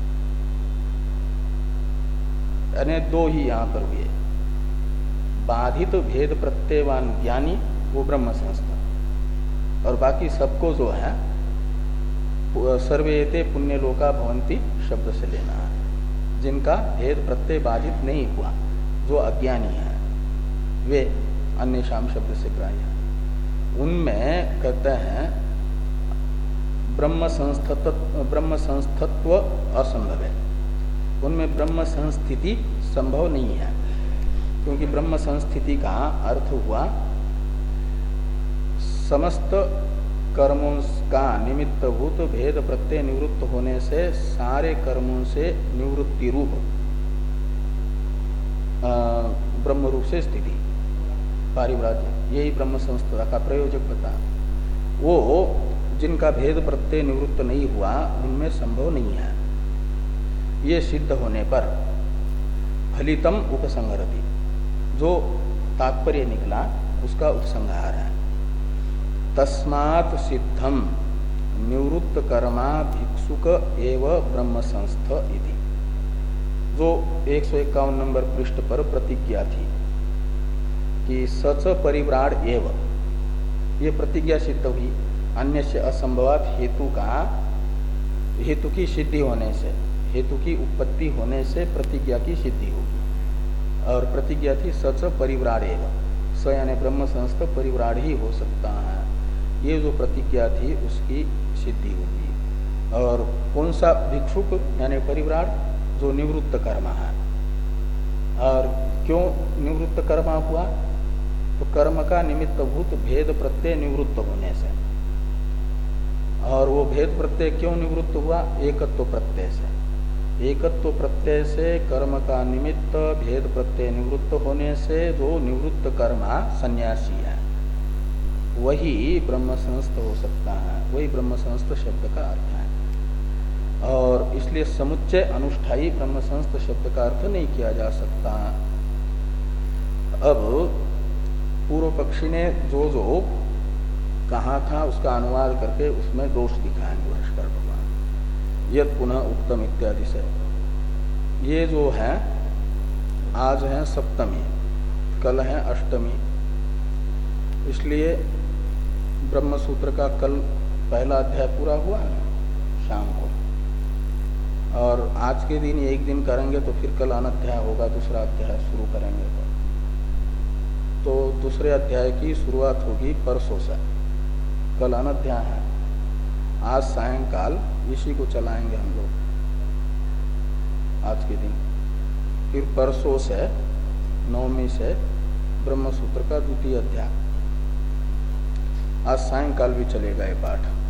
यानी दो ही यहां पर हुए, बाधित भेद प्रत्ययवान ज्ञानी वो ब्रह्म संस्था, और बाकी सबको जो है सर्वेते पुण्य लोका भवंती शब्द से लेना है, जिनका भेद प्रत्यय बाधित नहीं हुआ, जो अज्ञानी है वे अन्य शाम शब्द से ग्राह्य। उनमें कहते हैं ब्रह्म संस्थत्व ब्रह्म संस्थत्व असंभव है, उनमें ब्रह्म संस्थिति संभव नहीं है, क्योंकि ब्रह्म संस्थिति का अर्थ हुआ समस्त कर्मों का निमित्तभूत भेद प्रत्यय निवृत्त होने से सारे कर्मों से निवृत्ति रूप ब्रह्म रूप से स्थिति, पारिव्राज्य, यही ब्रह्म संस्था का प्रयोजक बता। वो जिनका भेद प्रत्यय निवृत्त नहीं हुआ उनमें संभव नहीं है। ये सिद्ध होने पर फलितम उपसंहरति, जो तात्पर्य निकला उसका उपसंहार है। तस्मात् सिद्धम निवृत्त कर्मा भिक्षुक एव ब्रह्म संस्थ इति, जो एक सौ इक्यावन नंबर पृष्ठ पर प्रतिज्ञा थी कि सच परिव्राड एव, ये प्रतिज्ञा सिद्ध हुई अन्य से असंभवात हेतु का, हेतु की सिद्धि होने से, हेतु की उत्पत्ति होने से प्रतिज्ञा की सिद्धि होगी। और प्रतिज्ञा थी सच परिव्राड एव, स यानी ब्रह्म संस्थ परिव्राड ही हो सकता है, ये जो प्रतिज्ञा थी उसकी सिद्धि होगी। और कौन सा भिक्षुक यानी परिव्राड, जो निवृत्त कर्मा है। और क्यों निवृत्त कर्मा हुआ, तो कर्म का निमित्त भूत भेद प्रत्यय निवृत्त होने से। और वो भेद प्रत्यय क्यों निवृत्त हुआ, एकत्व प्रत्यय से। एकत्व प्रत्यय से कर्म का निमित्त भेद प्रत्यय निवृत्त होने से जो निवृत्त कर्मा सन्यासी है, वही ब्रह्म संस्थ हो सकता है, वही ब्रह्म संस्थ शब्द का अर्थ है। और इसलिए समुच्चय अनुष्ठायी ब्रह्म संस्थ शब्द का अर्थ नहीं किया जा सकता। अब पूर्व पक्षी ने जो जो कहा था उसका अनुवाद करके उसमें दोष दिखाएंगे भाष्कर भगवान। यद पुनः उत्तम इत्यादि से, ये जो है आज है सप्तमी, कल है अष्टमी, इसलिए ब्रह्म सूत्र का कल पहला अध्याय पूरा हुआ ना शाम को, और आज के दिन एक दिन करेंगे तो फिर कल अनध्याय होगा, दूसरा अध्याय शुरू करेंगे तो तो दूसरे अध्याय की शुरुआत होगी परसों से। कल अनध्याय है, आज सायंकाल इसी को चलाएंगे हम लोग आज के दिन, फिर परसों से नवमी से ब्रह्म सूत्र का द्वितीय अध्याय, आज सायंकाल भी चलेगा ये पाठ।